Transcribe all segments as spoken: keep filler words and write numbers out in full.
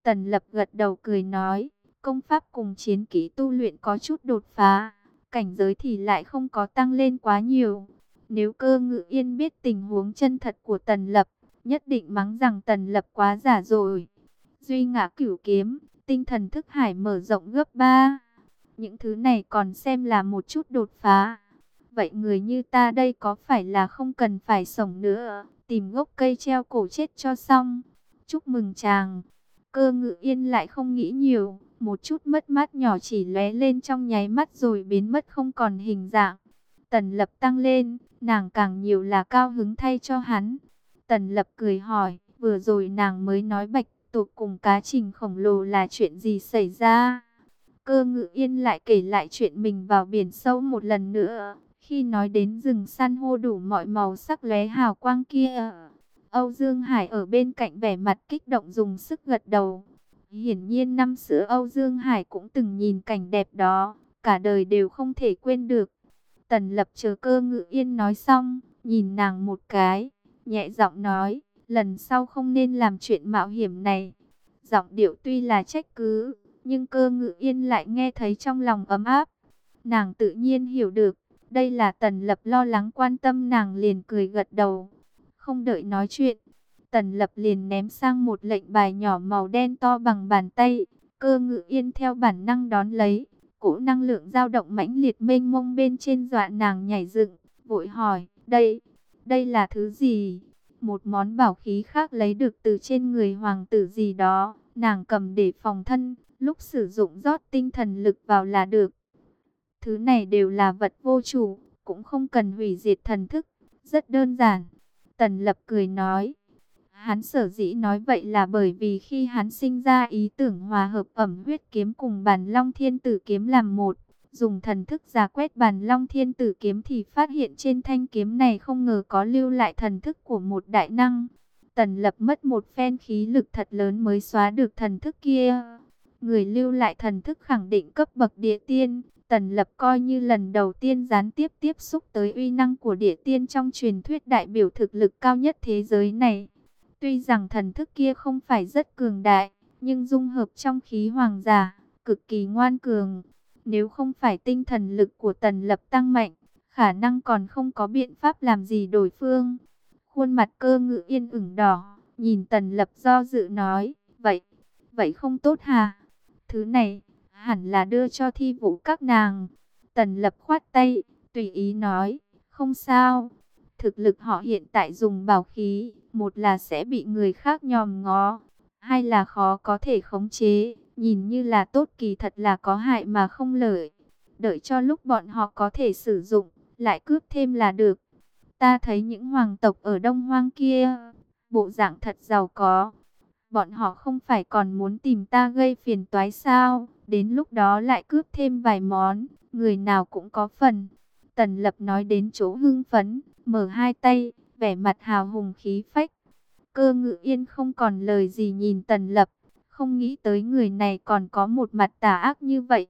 Tần Lập gật đầu cười nói, công pháp cùng chiến kỹ tu luyện có chút đột phá, cảnh giới thì lại không có tăng lên quá nhiều. Nếu Cơ Ngự Yên biết tình huống chân thật của Tần Lập, nhất định mắng rằng Tần Lập quá giả rồi. Duy Ngã Cửu Kiếm, tinh thần thức hải mở rộng gấp ba. Những thứ này còn xem là một chút đột phá. Vậy người như ta đây có phải là không cần phải sống nữa, tìm gốc cây treo cổ chết cho xong. Chúc mừng chàng. Cơ Ngự Yên lại không nghĩ nhiều, một chút mất mát nhỏ chỉ lóe lên trong nháy mắt rồi biến mất không còn hình dạng. Tần Lập tăng lên, nàng càng nhiều là cao hứng thay cho hắn. Tần Lập cười hỏi, vừa rồi nàng mới nói bạch tuộc cùng cá trình khổng lồ là chuyện gì xảy ra? Cơ Ngự Yên lại kể lại chuyện mình vào biển sâu một lần nữa. Khi nói đến rừng san hô đủ mọi màu sắc lóe hào quang kia, Âu Dương Hải ở bên cạnh vẻ mặt kích động dùng sức gật đầu. Hiển nhiên năm xưa Âu Dương Hải cũng từng nhìn cảnh đẹp đó, cả đời đều không thể quên được. Tần Lập chờ Cơ Ngự Yên nói xong, nhìn nàng một cái, nhẹ giọng nói, lần sau không nên làm chuyện mạo hiểm này. Giọng điệu tuy là trách cứ, nhưng Cơ Ngự Yên lại nghe thấy trong lòng ấm áp. Nàng tự nhiên hiểu được, đây là Tần Lập lo lắng quan tâm, nàng liền cười gật đầu. Không đợi nói chuyện, Tần Lập liền ném sang một lệnh bài nhỏ màu đen to bằng bàn tay. Cơ Ngự Yên theo bản năng đón lấy, cỗ năng lượng dao động mãnh liệt mênh mông bên trên dọa nàng nhảy dựng, vội hỏi, đây, đây là thứ gì? Một món bảo khí khác lấy được từ trên người hoàng tử gì đó, nàng cầm để phòng thân, lúc sử dụng rót tinh thần lực vào là được. Thứ này đều là vật vô chủ, cũng không cần hủy diệt thần thức, rất đơn giản. Tần Lập cười nói, hắn sở dĩ nói vậy là bởi vì khi hắn sinh ra ý tưởng hòa hợp ẩm huyết kiếm cùng Bàn Long Thiên Tử kiếm làm một, dùng thần thức rà quét Bàn Long Thiên Tử kiếm thì phát hiện trên thanh kiếm này không ngờ có lưu lại thần thức của một đại năng. Tần Lập mất một phen khí lực thật lớn mới xóa được thần thức kia. Người lưu lại thần thức khẳng định cấp bậc địa tiên. Tần Lập coi như lần đầu tiên gián tiếp tiếp xúc tới uy năng của địa tiên trong truyền thuyết đại biểu thực lực cao nhất thế giới này. Tuy rằng thần thức kia không phải rất cường đại, nhưng dung hợp trong khí hoàng giả, cực kỳ ngoan cường. Nếu không phải tinh thần lực của Tần Lập tăng mạnh, khả năng còn không có biện pháp làm gì đối phương. Khuôn mặt Cơ Ngự Yên ửng đỏ, nhìn Tần Lập do dự nói, vậy, vậy không tốt hả? Thứ này, hẳn là đưa cho thi vũ các nàng. Tần Lập khoát tay, tùy ý nói, không sao. Thực lực họ hiện tại dùng bảo khí, một là sẽ bị người khác nhòm ngó, hai là khó có thể khống chế, nhìn như là tốt kỳ thật là có hại mà không lợi. Đợi cho lúc bọn họ có thể sử dụng, lại cướp thêm là được. Ta thấy những hoàng tộc ở Đông Hoang kia, bộ dạng thật giàu có. Bọn họ không phải còn muốn tìm ta gây phiền toái sao? Đến lúc đó lại cướp thêm vài món, người nào cũng có phần. Tần Lập nói đến chỗ hưng phấn, mở hai tay, vẻ mặt hào hùng khí phách. Cơ Ngự Yên không còn lời gì nhìn Tần Lập, không nghĩ tới người này còn có một mặt tà ác như vậy.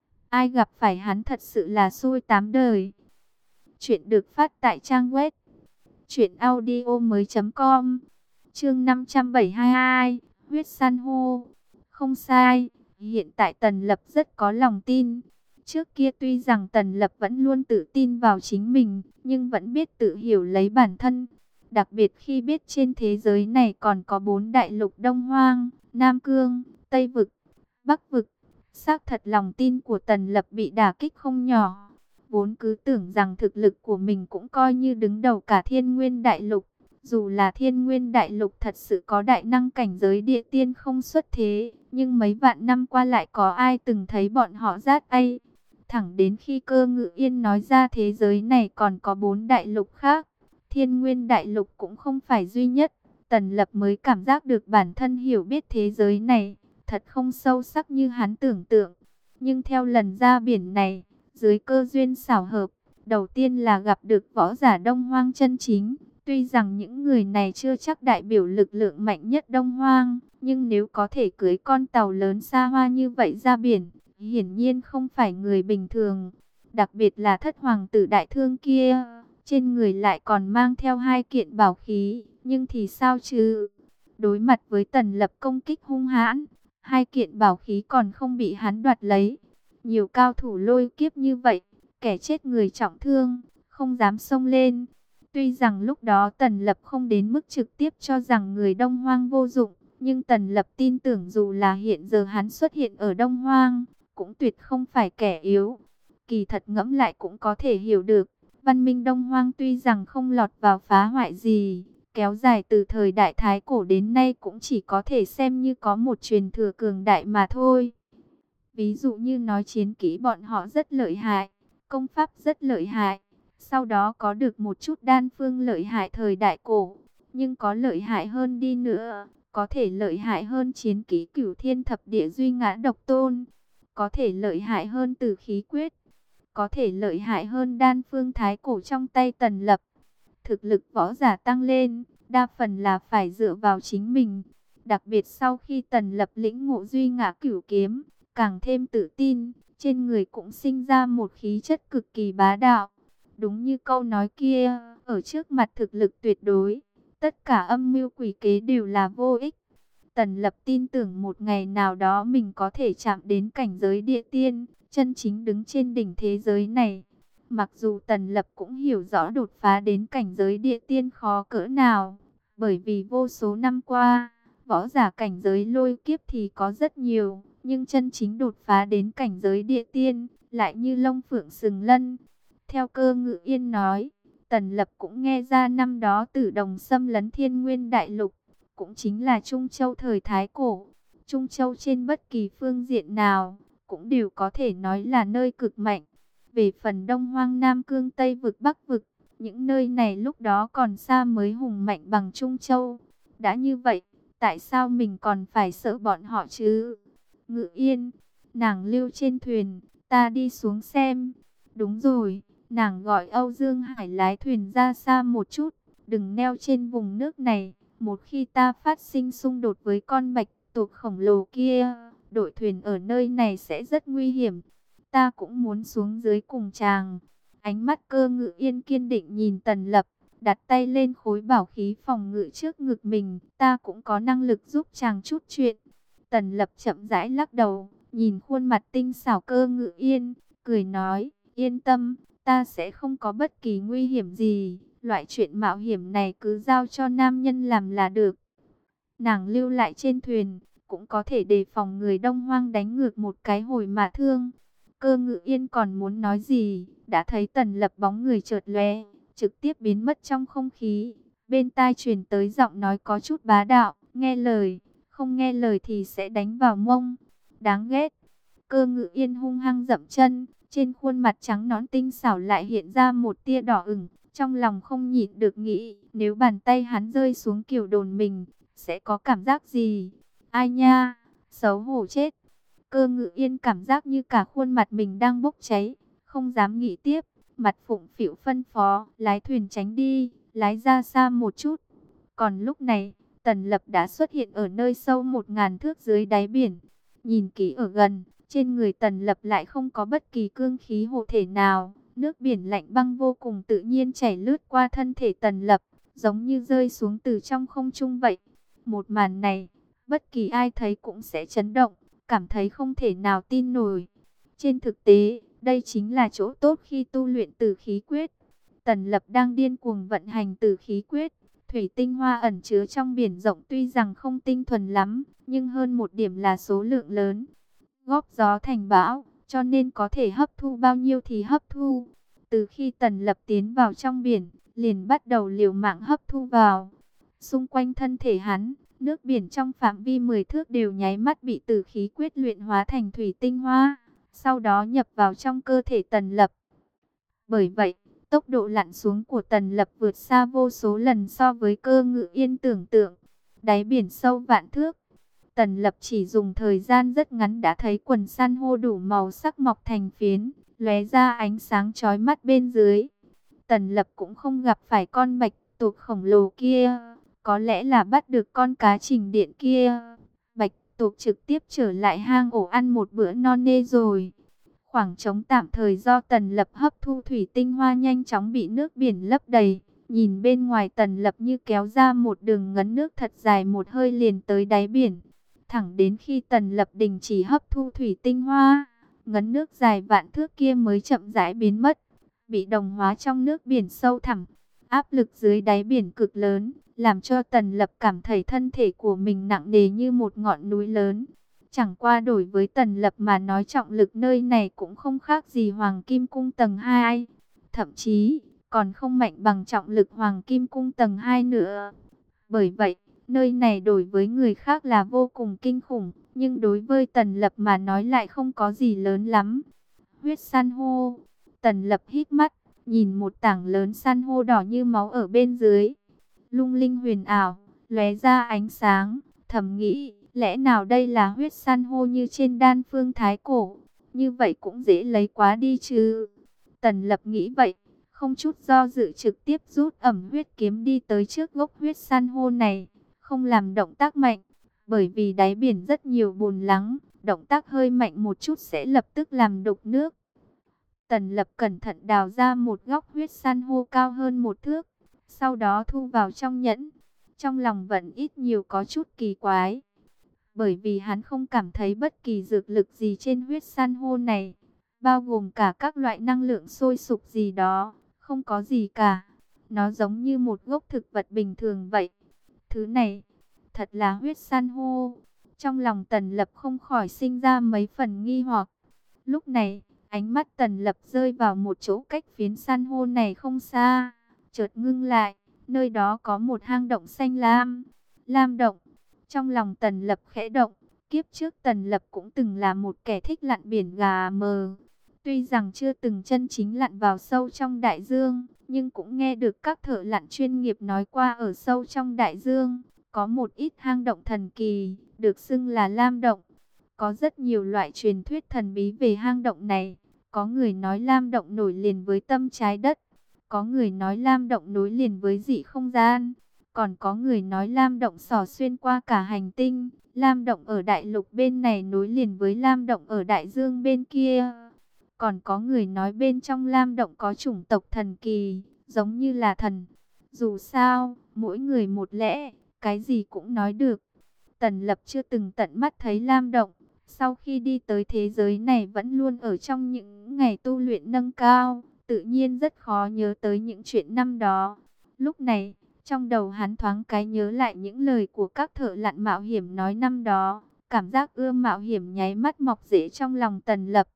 Ai gặp phải hắn thật sự là xui tám đời. Chuyện được phát tại trang web truyện audio mới chấm com. Chương năm trăm bảy mươi hai, huyết san hô. Không sai, hiện tại Tần Lập rất có lòng tin. Trước kia tuy rằng Tần Lập vẫn luôn tự tin vào chính mình, nhưng vẫn biết tự hiểu lấy bản thân. Đặc biệt khi biết trên thế giới này còn có bốn đại lục Đông Hoang, Nam Cương, Tây Vực, Bắc Vực. Xác thật lòng tin của Tần Lập bị đả kích không nhỏ. Vốn cứ tưởng rằng thực lực của mình cũng coi như đứng đầu cả Thiên Nguyên Đại Lục. Dù là Thiên Nguyên Đại Lục thật sự có đại năng cảnh giới địa tiên không xuất thế, nhưng mấy vạn năm qua lại có ai từng thấy bọn họ rát ai. Thẳng đến khi Cơ Ngự Yên nói ra thế giới này còn có bốn đại lục khác, Thiên Nguyên Đại Lục cũng không phải duy nhất, Tần Lập mới cảm giác được bản thân hiểu biết thế giới này, thật không sâu sắc như hắn tưởng tượng. Nhưng theo lần ra biển này, dưới cơ duyên xảo hợp, đầu tiên là gặp được võ giả Đông Hoang chân chính. Tuy rằng những người này chưa chắc đại biểu lực lượng mạnh nhất Đông Hoang, nhưng nếu có thể cưới con tàu lớn xa hoa như vậy ra biển, hiển nhiên không phải người bình thường. Đặc biệt là thất hoàng tử đại thương kia, trên người lại còn mang theo hai kiện bảo khí, nhưng thì sao chứ? Đối mặt với Tần Lập công kích hung hãn, hai kiện bảo khí còn không bị hắn đoạt lấy. Nhiều cao thủ lôi kiếp như vậy, kẻ chết người trọng thương, không dám xông lên. Tuy rằng lúc đó Tần Lập không đến mức trực tiếp cho rằng người Đông Hoang vô dụng, nhưng Tần Lập tin tưởng dù là hiện giờ hắn xuất hiện ở Đông Hoang, cũng tuyệt không phải kẻ yếu. Kỳ thật ngẫm lại cũng có thể hiểu được, văn minh Đông Hoang tuy rằng không lọt vào phá hoại gì, kéo dài từ thời đại Thái Cổ đến nay cũng chỉ có thể xem như có một truyền thừa cường đại mà thôi. Ví dụ như nói chiến kỹ bọn họ rất lợi hại, công pháp rất lợi hại, sau đó có được một chút đan phương lợi hại thời đại cổ, nhưng có lợi hại hơn đi nữa, có thể lợi hại hơn chiến kỹ Cửu Thiên Thập Địa Duy Ngã Độc Tôn, có thể lợi hại hơn Tử Khí Quyết, có thể lợi hại hơn đan phương thái cổ trong tay Tần Lập. Thực lực võ giả tăng lên, đa phần là phải dựa vào chính mình. Đặc biệt sau khi Tần Lập lĩnh ngộ Duy Ngã Cửu Kiếm, càng thêm tự tin, trên người cũng sinh ra một khí chất cực kỳ bá đạo. Đúng như câu nói kia, ở trước mặt thực lực tuyệt đối, tất cả âm mưu quỷ kế đều là vô ích. Tần Lập tin tưởng một ngày nào đó mình có thể chạm đến cảnh giới địa tiên, chân chính đứng trên đỉnh thế giới này. Mặc dù Tần Lập cũng hiểu rõ đột phá đến cảnh giới địa tiên khó cỡ nào, bởi vì vô số năm qua, võ giả cảnh giới lôi kiếp thì có rất nhiều, nhưng chân chính đột phá đến cảnh giới địa tiên, lại như lông phượng sừng lân. Theo Cơ Ngự Yên nói, Tần Lập cũng nghe ra năm đó Tử Đồng xâm lấn Thiên Nguyên Đại Lục, cũng chính là Trung Châu thời Thái Cổ. Trung Châu trên bất kỳ phương diện nào, cũng đều có thể nói là nơi cực mạnh. Về phần Đông Hoang Nam Cương Tây Vực Bắc Vực, những nơi này lúc đó còn xa mới hùng mạnh bằng Trung Châu. Đã như vậy, tại sao mình còn phải sợ bọn họ chứ? Ngự Yên, nàng lưu trên thuyền, ta đi xuống xem. Đúng rồi, nàng gọi Âu Dương Hải lái thuyền ra xa một chút, đừng neo trên vùng nước này. Một khi ta phát sinh xung đột với con bạch tuộc khổng lồ kia, đội thuyền ở nơi này sẽ rất nguy hiểm. Ta cũng muốn xuống dưới cùng chàng. Ánh mắt Cơ Ngự Yên kiên định nhìn Tần Lập, đặt tay lên khối bảo khí phòng ngự trước ngực mình. Ta cũng có năng lực giúp chàng chút chuyện. Tần Lập chậm rãi lắc đầu, nhìn khuôn mặt tinh xảo Cơ Ngự Yên, cười nói, yên tâm, ta sẽ không có bất kỳ nguy hiểm gì. Loại chuyện mạo hiểm này cứ giao cho nam nhân làm là được. Nàng lưu lại trên thuyền, cũng có thể đề phòng người Đông Hoang đánh ngược một cái hồi mà thương. Cơ Ngự Yên còn muốn nói gì, đã thấy Tần Lập bóng người chợt lóe, trực tiếp biến mất trong không khí. Bên tai truyền tới giọng nói có chút bá đạo, nghe lời, không nghe lời thì sẽ đánh vào mông. Đáng ghét. Cơ Ngự Yên hung hăng dậm chân, trên khuôn mặt trắng nõn tinh xảo lại hiện ra một tia đỏ ửng. Trong lòng không nhịn được nghĩ, nếu bàn tay hắn rơi xuống kiểu đồn mình, sẽ có cảm giác gì? Ai nha, xấu hổ chết. Cơ Ngự Yên cảm giác như cả khuôn mặt mình đang bốc cháy, không dám nghĩ tiếp. Mặt phụng phịu phân phó, lái thuyền tránh đi, lái ra xa một chút. Còn lúc này, Tần Lập đã xuất hiện ở nơi sâu một ngàn thước dưới đáy biển. Nhìn kỹ ở gần, trên người Tần Lập lại không có bất kỳ cương khí hộ thể nào. Nước biển lạnh băng vô cùng tự nhiên chảy lướt qua thân thể Tần Lập, giống như rơi xuống từ trong không trung vậy. Một màn này, bất kỳ ai thấy cũng sẽ chấn động, cảm thấy không thể nào tin nổi. Trên thực tế, đây chính là chỗ tốt khi tu luyện Tử Khí Quyết. Tần Lập đang điên cuồng vận hành Tử Khí Quyết. Thủy tinh hoa ẩn chứa trong biển rộng tuy rằng không tinh thuần lắm, nhưng hơn một điểm là số lượng lớn. Góp gió thành bão, cho nên có thể hấp thu bao nhiêu thì hấp thu. Từ khi Tần Lập tiến vào trong biển, liền bắt đầu liều mạng hấp thu vào. Xung quanh thân thể hắn, nước biển trong phạm vi mười thước đều nháy mắt bị Tử Khí Quyết luyện hóa thành thủy tinh hoa, sau đó nhập vào trong cơ thể Tần Lập. Bởi vậy, tốc độ lặn xuống của Tần Lập vượt xa vô số lần so với Cơ Ngự Yên tưởng tượng. Đáy biển sâu vạn thước, Tần Lập chỉ dùng thời gian rất ngắn đã thấy quần san hô đủ màu sắc mọc thành phiến, lóe ra ánh sáng chói mắt bên dưới. Tần Lập cũng không gặp phải con bạch tuộc khổng lồ kia, có lẽ là bắt được con cá trình điện kia. Bạch tuộc trực tiếp trở lại hang ổ ăn một bữa no nê rồi. Khoảng trống tạm thời do Tần Lập hấp thu thủy tinh hoa nhanh chóng bị nước biển lấp đầy. Nhìn bên ngoài Tần Lập như kéo ra một đường ngấn nước thật dài, một hơi liền tới đáy biển. thẳng đến khi Tần Lập đình chỉ hấp thu thủy tinh hoa, ngấn nước dài vạn thước kia mới chậm rãi biến mất, bị đồng hóa trong nước biển sâu thẳm. Áp lực dưới đáy biển cực lớn, làm cho Tần Lập cảm thấy thân thể của mình nặng nề như một ngọn núi lớn. Chẳng qua đổi với Tần Lập mà nói, trọng lực nơi này cũng không khác gì Hoàng Kim Cung tầng hai. Thậm chí, còn không mạnh bằng trọng lực Hoàng Kim Cung tầng hai nữa. Bởi vậy, nơi này đối với người khác là vô cùng kinh khủng, nhưng đối với Tần Lập mà nói lại không có gì lớn lắm. Huyết san hô. Tần Lập hít mắt, nhìn một tảng lớn san hô đỏ như máu ở bên dưới. Lung linh huyền ảo, lóe ra ánh sáng, thầm nghĩ, lẽ nào đây là huyết san hô như trên đan phương thái cổ? Như vậy cũng dễ lấy quá đi chứ. Tần Lập nghĩ vậy, không chút do dự trực tiếp rút ẩm huyết kiếm đi tới trước gốc huyết san hô này, không làm động tác mạnh, bởi vì đáy biển rất nhiều bùn lắng, động tác hơi mạnh một chút sẽ lập tức làm đục nước. Tần Lập cẩn thận đào ra một góc huyết san hô cao hơn một thước, sau đó thu vào trong nhẫn. Trong lòng vẫn ít nhiều có chút kỳ quái, bởi vì hắn không cảm thấy bất kỳ dược lực gì trên huyết san hô này, bao gồm cả các loại năng lượng sôi sục gì đó, không có gì cả. Nó giống như một gốc thực vật bình thường vậy. Thứ này, thật là huyết san hô. Trong lòng Tần Lập không khỏi sinh ra mấy phần nghi hoặc. Lúc này, ánh mắt Tần Lập rơi vào một chỗ cách phiến san hô này không xa, chợt ngưng lại, nơi đó có một hang động xanh lam. Lam động. Trong lòng Tần Lập khẽ động, kiếp trước Tần Lập cũng từng là một kẻ thích lặn biển gà mờ. Tuy rằng chưa từng chân chính lặn vào sâu trong đại dương, nhưng cũng nghe được các thợ lặn chuyên nghiệp nói qua ở sâu trong đại dương, có một ít hang động thần kỳ, được xưng là lam động. Có rất nhiều loại truyền thuyết thần bí về hang động này. Có người nói lam động nổi liền với tâm trái đất. Có người nói lam động nối liền với dị không gian. Còn có người nói lam động xỏ xuyên qua cả hành tinh. Lam động ở đại lục bên này nối liền với lam động ở đại dương bên kia. Còn có người nói bên trong lam động có chủng tộc thần kỳ, giống như là thần. Dù sao, mỗi người một lẽ, cái gì cũng nói được. Tần Lập chưa từng tận mắt thấy lam động. Sau khi đi tới thế giới này vẫn luôn ở trong những ngày tu luyện nâng cao, tự nhiên rất khó nhớ tới những chuyện năm đó. Lúc này, trong đầu hắn thoáng cái nhớ lại những lời của các thợ lặn mạo hiểm nói năm đó. Cảm giác ưa mạo hiểm nháy mắt mọc rễ trong lòng Tần Lập.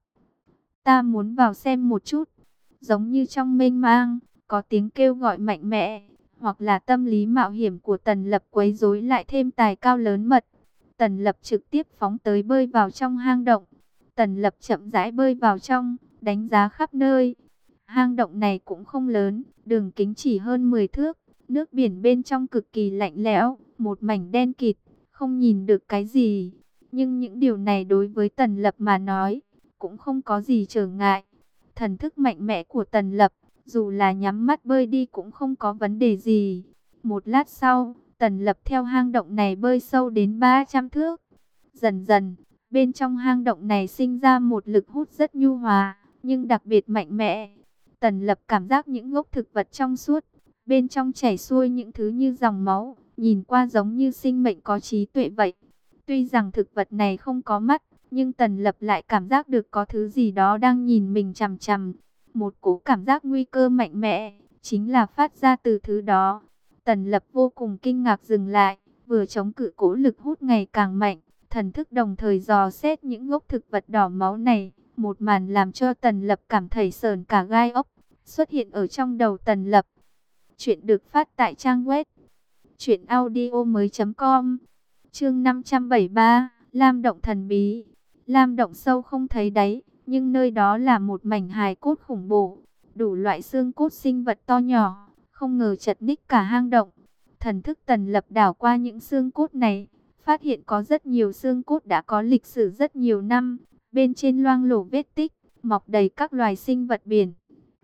Ta muốn vào xem một chút. Giống như trong mênh mang, có tiếng kêu gọi mạnh mẽ, hoặc là tâm lý mạo hiểm của Tần Lập quấy rối lại thêm tài cao lớn mật. Tần Lập trực tiếp phóng tới bơi vào trong hang động. Tần Lập chậm rãi bơi vào trong, đánh giá khắp nơi. Hang động này cũng không lớn, đường kính chỉ hơn mười thước. Nước biển bên trong cực kỳ lạnh lẽo, một mảnh đen kịt, không nhìn được cái gì. Nhưng những điều này đối với Tần Lập mà nói, cũng không có gì trở ngại. Thần thức mạnh mẽ của Tần Lập, dù là nhắm mắt bơi đi cũng không có vấn đề gì. Một lát sau, Tần Lập theo hang động này bơi sâu đến ba trăm thước. Dần dần, bên trong hang động này sinh ra một lực hút rất nhu hòa, nhưng đặc biệt mạnh mẽ. Tần Lập cảm giác những gốc thực vật trong suốt, bên trong chảy xuôi những thứ như dòng máu, nhìn qua giống như sinh mệnh có trí tuệ vậy. Tuy rằng thực vật này không có mắt, nhưng Tần Lập lại cảm giác được có thứ gì đó đang nhìn mình chằm chằm. Một cỗ cảm giác nguy cơ mạnh mẽ, chính là phát ra từ thứ đó. Tần Lập vô cùng kinh ngạc dừng lại, vừa chống cự cỗ lực hút ngày càng mạnh, thần thức đồng thời dò xét những gốc thực vật đỏ máu này. Một màn làm cho Tần Lập cảm thấy sởn cả gai ốc, xuất hiện ở trong đầu Tần Lập. Chuyện được phát tại trang web truyện audio mới chấm com. Chương năm trăm bảy mươi ba, Lam động thần bí. Lam động sâu không thấy đáy, nhưng nơi đó là một mảnh hài cốt khủng bố, đủ loại xương cốt sinh vật to nhỏ, không ngờ chật ních cả hang động. Thần thức Tần Lập đảo qua những xương cốt này, phát hiện có rất nhiều xương cốt đã có lịch sử rất nhiều năm, bên trên loang lổ vết tích, mọc đầy các loài sinh vật biển.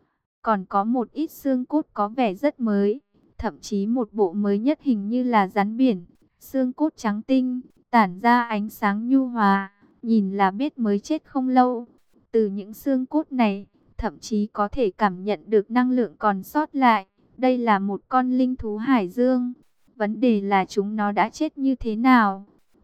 Còn có một ít xương cốt có vẻ rất mới, thậm chí một bộ mới nhất hình như là rắn biển, xương cốt trắng tinh, tản ra ánh sáng nhu hòa, nhìn là biết mới chết không lâu. Từ những xương cốt này, thậm chí có thể cảm nhận được năng lượng còn sót lại. Đây là một con linh thú hải dương. Vấn đề là chúng nó đã chết như thế nào?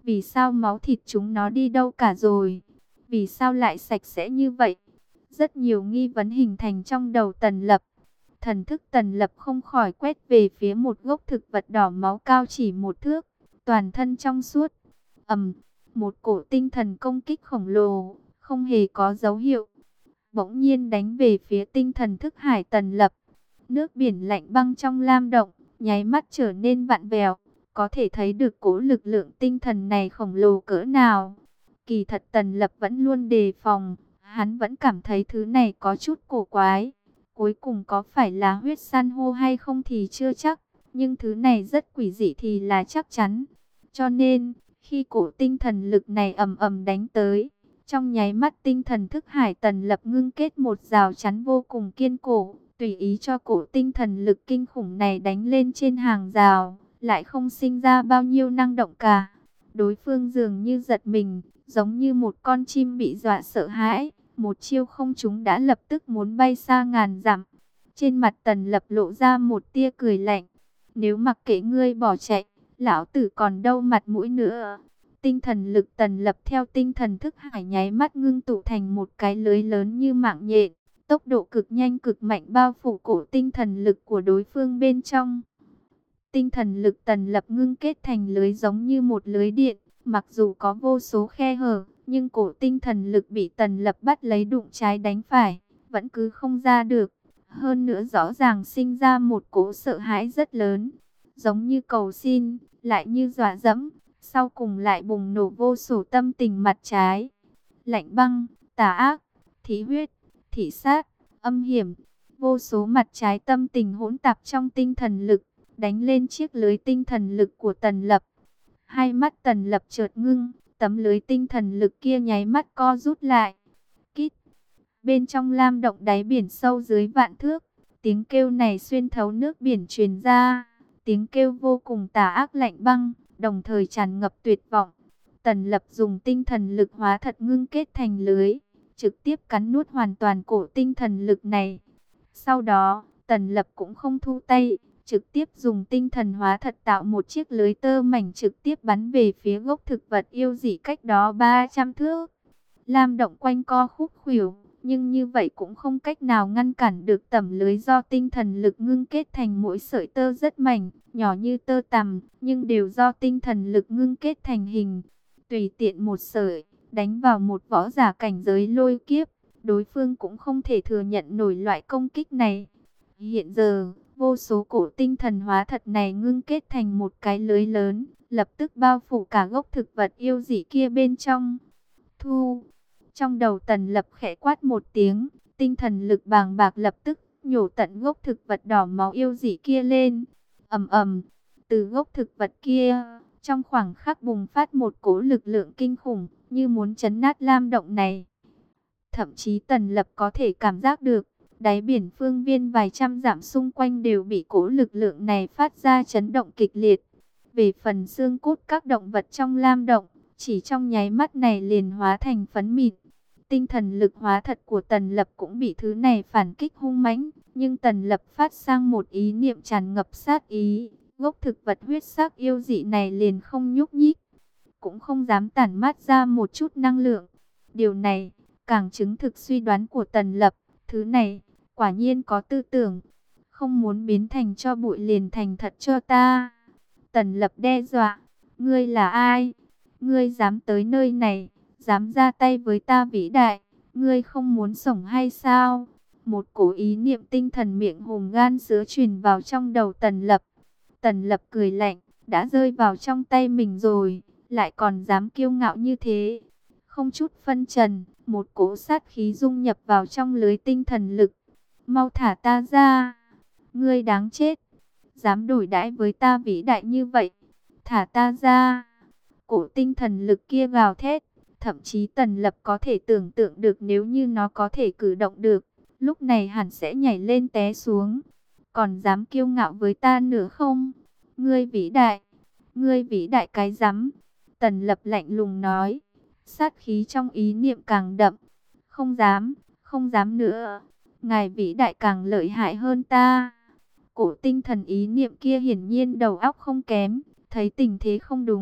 Vì sao máu thịt chúng nó đi đâu cả rồi? Vì sao lại sạch sẽ như vậy? Rất nhiều nghi vấn hình thành trong đầu Tần Lập. Thần thức Tần Lập không khỏi quét về phía một gốc thực vật đỏ máu cao chỉ một thước, toàn thân trong suốt. Ầm, một cổ tinh thần công kích khổng lồ, không hề có dấu hiệu, bỗng nhiên đánh về phía tinh thần thức hải Tần Lập. Nước biển lạnh băng trong lam động, nháy mắt trở nên vặn vẹo, có thể thấy được cố lực lượng tinh thần này khổng lồ cỡ nào. Kỳ thật Tần Lập vẫn luôn đề phòng, hắn vẫn cảm thấy thứ này có chút cổ quái. Cuối cùng có phải là huyết san hô hay không thì chưa chắc, nhưng thứ này rất quỷ dị thì là chắc chắn. Cho nên, khi cổ tinh thần lực này ầm ầm đánh tới, trong nháy mắt tinh thần thức hải Tần Lập ngưng kết một rào chắn vô cùng kiên cố, tùy ý cho cổ tinh thần lực kinh khủng này đánh lên trên hàng rào, lại không sinh ra bao nhiêu năng động cả. Đối phương dường như giật mình, giống như một con chim bị dọa sợ hãi, một chiêu không trúng đã lập tức muốn bay xa ngàn dặm. Trên mặt Tần Lập lộ ra một tia cười lạnh, nếu mặc kệ ngươi bỏ chạy, lão tử còn đâu mặt mũi nữa. Tinh thần lực Tần Lập theo tinh thần thức hải nháy mắt ngưng tụ thành một cái lưới lớn như mạng nhện, tốc độ cực nhanh cực mạnh bao phủ cổ tinh thần lực của đối phương bên trong. Tinh thần lực Tần Lập ngưng kết thành lưới giống như một lưới điện, mặc dù có vô số khe hở, nhưng cổ tinh thần lực bị Tần Lập bắt lấy đụng trái đánh phải, vẫn cứ không ra được. Hơn nữa rõ ràng sinh ra một cỗ sợ hãi rất lớn, giống như cầu xin, lại như dọa dẫm, sau cùng lại bùng nổ vô số tâm tình mặt trái. Lạnh băng, tà ác, thí huyết, thị sát, âm hiểm, vô số mặt trái tâm tình hỗn tạp trong tinh thần lực, đánh lên chiếc lưới tinh thần lực của Tần Lập. Hai mắt Tần Lập chợt ngưng, tấm lưới tinh thần lực kia nháy mắt co rút lại. Kít. Bên trong lam động đáy biển sâu dưới vạn thước, tiếng kêu này xuyên thấu nước biển truyền ra, tiếng kêu vô cùng tà ác lạnh băng, đồng thời tràn ngập tuyệt vọng. Tần Lập dùng tinh thần lực hóa thật ngưng kết thành lưới, trực tiếp cắn nuốt hoàn toàn cổ tinh thần lực này. Sau đó, Tần Lập cũng không thu tay, trực tiếp dùng tinh thần hóa thật tạo một chiếc lưới tơ mảnh trực tiếp bắn về phía gốc thực vật yêu dị cách đó ba trăm thước. Lam động quanh co khúc khuỷu, nhưng như vậy cũng không cách nào ngăn cản được tấm lưới do tinh thần lực ngưng kết thành mỗi sợi tơ rất mảnh, nhỏ như tơ tằm, nhưng đều do tinh thần lực ngưng kết thành hình. Tùy tiện một sợi, đánh vào một võ giả cảnh giới lôi kiếp, đối phương cũng không thể thừa nhận nổi loại công kích này. Hiện giờ, vô số cổ tinh thần hóa thật này ngưng kết thành một cái lưới lớn, lập tức bao phủ cả gốc thực vật yêu dị kia bên trong. Thu! Trong đầu Tần Lập khẽ quát một tiếng, tinh thần lực bàng bạc lập tức nhổ tận gốc thực vật đỏ máu yêu dị kia lên. Ầm ầm, từ gốc thực vật kia, trong khoảng khắc bùng phát một cỗ lực lượng kinh khủng, như muốn chấn nát lam động này. Thậm chí Tần Lập có thể cảm giác được, đáy biển phương viên vài trăm dặm xung quanh đều bị cỗ lực lượng này phát ra chấn động kịch liệt. Về phần xương cốt các động vật trong lam động, chỉ trong nháy mắt này liền hóa thành phấn mịn. Tinh thần lực hóa thật của Tần Lập cũng bị thứ này phản kích hung mãnh, nhưng Tần Lập phát sang một ý niệm tràn ngập sát ý, gốc thực vật huyết sắc yêu dị này liền không nhúc nhích, cũng không dám tản mát ra một chút năng lượng. Điều này càng chứng thực suy đoán của Tần Lập, thứ này quả nhiên có tư tưởng, không muốn biến thành cho bụi liền thành thật cho ta. Tần Lập đe dọa, ngươi là ai? Ngươi dám tới nơi này, dám ra tay với ta vĩ đại, ngươi không muốn sống hay sao? Một cổ ý niệm tinh thần miệng hùm gan sứa truyền vào trong đầu Tần Lập. Tần Lập cười lạnh, đã rơi vào trong tay mình rồi, lại còn dám kiêu ngạo như thế. Không chút phân trần, một cỗ sát khí dung nhập vào trong lưới tinh thần lực. Mau thả ta ra, ngươi đáng chết, dám đổi đãi với ta vĩ đại như vậy, thả ta ra. Cổ tinh thần lực kia gào thét, thậm chí Tần Lập có thể tưởng tượng được nếu như nó có thể cử động được, lúc này hẳn sẽ nhảy lên té xuống. Còn dám kiêu ngạo với ta nữa không? Ngươi vĩ đại, ngươi vĩ đại cái rắm. Tần Lập lạnh lùng nói, sát khí trong ý niệm càng đậm. Không dám, không dám nữa. Ngài vĩ đại càng lợi hại hơn ta. Cổ tinh thần ý niệm kia hiển nhiên đầu óc không kém, thấy tình thế không đúng,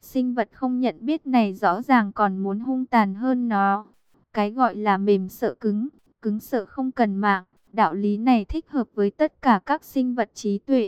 Sinh vật không nhận biết này rõ ràng còn muốn hung tàn hơn nó. Cái gọi là mềm sợ cứng, cứng sợ không cần mạng. Đạo lý này thích hợp với tất cả các sinh vật trí tuệ.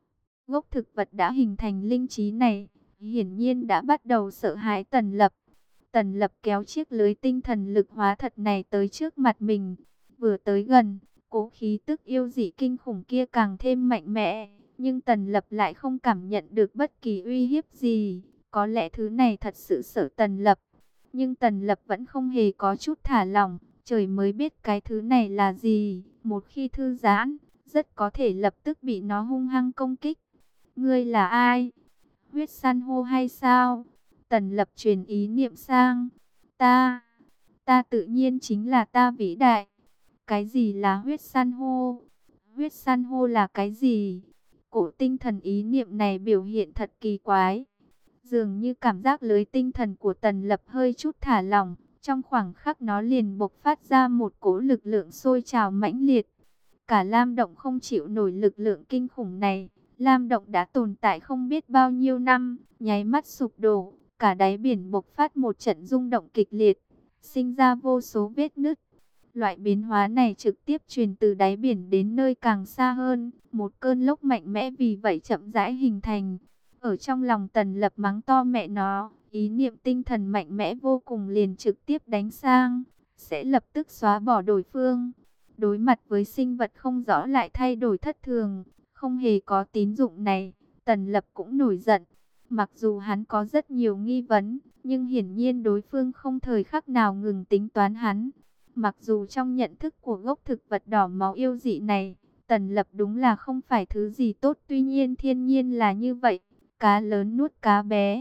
Gốc thực vật đã hình thành linh trí này, hiển nhiên đã bắt đầu sợ hãi Tần Lập. Tần Lập kéo chiếc lưới tinh thần lực hóa thật này tới trước mặt mình. Vừa tới gần, cố khí tức yêu dị kinh khủng kia càng thêm mạnh mẽ. Nhưng Tần Lập lại không cảm nhận được bất kỳ uy hiếp gì. Có lẽ thứ này thật sự sợ Tần Lập. Nhưng Tần Lập vẫn không hề có chút thả lỏng. Trời mới biết cái thứ này là gì. Một khi thư giãn, rất có thể lập tức bị nó hung hăng công kích. Ngươi là ai? Huyết san hô hay sao? Tần Lập truyền ý niệm sang. Ta, ta tự nhiên chính là ta vĩ đại. Cái gì là huyết san hô? Huyết san hô là cái gì? Cổ tinh thần ý niệm này biểu hiện thật kỳ quái. Dường như cảm giác lưới tinh thần của Tần Lập hơi chút thả lỏng. Trong khoảng khắc nó liền bộc phát ra một cỗ lực lượng sôi trào mãnh liệt. Cả Lam Động không chịu nổi lực lượng kinh khủng này. Lam Động đã tồn tại không biết bao nhiêu năm, nháy mắt sụp đổ. Cả đáy biển bộc phát một trận rung động kịch liệt, sinh ra vô số vết nứt. Loại biến hóa này trực tiếp truyền từ đáy biển đến nơi càng xa hơn. Một cơn lốc mạnh mẽ vì vậy chậm rãi hình thành. Ở trong lòng Tần Lập mắng to mẹ nó, ý niệm tinh thần mạnh mẽ vô cùng liền trực tiếp đánh sang, sẽ lập tức xóa bỏ đối phương. Đối mặt với sinh vật không rõ lại thay đổi thất thường, không hề có tín dụng này, Tần Lập cũng nổi giận. Mặc dù hắn có rất nhiều nghi vấn, nhưng hiển nhiên đối phương không thời khắc nào ngừng tính toán hắn. Mặc dù trong nhận thức của gốc thực vật đỏ máu yêu dị này, Tần Lập đúng là không phải thứ gì tốt, tuy nhiên thiên nhiên là như vậy, cá lớn nuốt cá bé.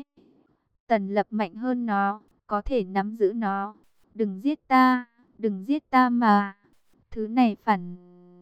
Tần Lập mạnh hơn nó, có thể nắm giữ nó. Đừng giết ta, đừng giết ta mà. Thứ này phản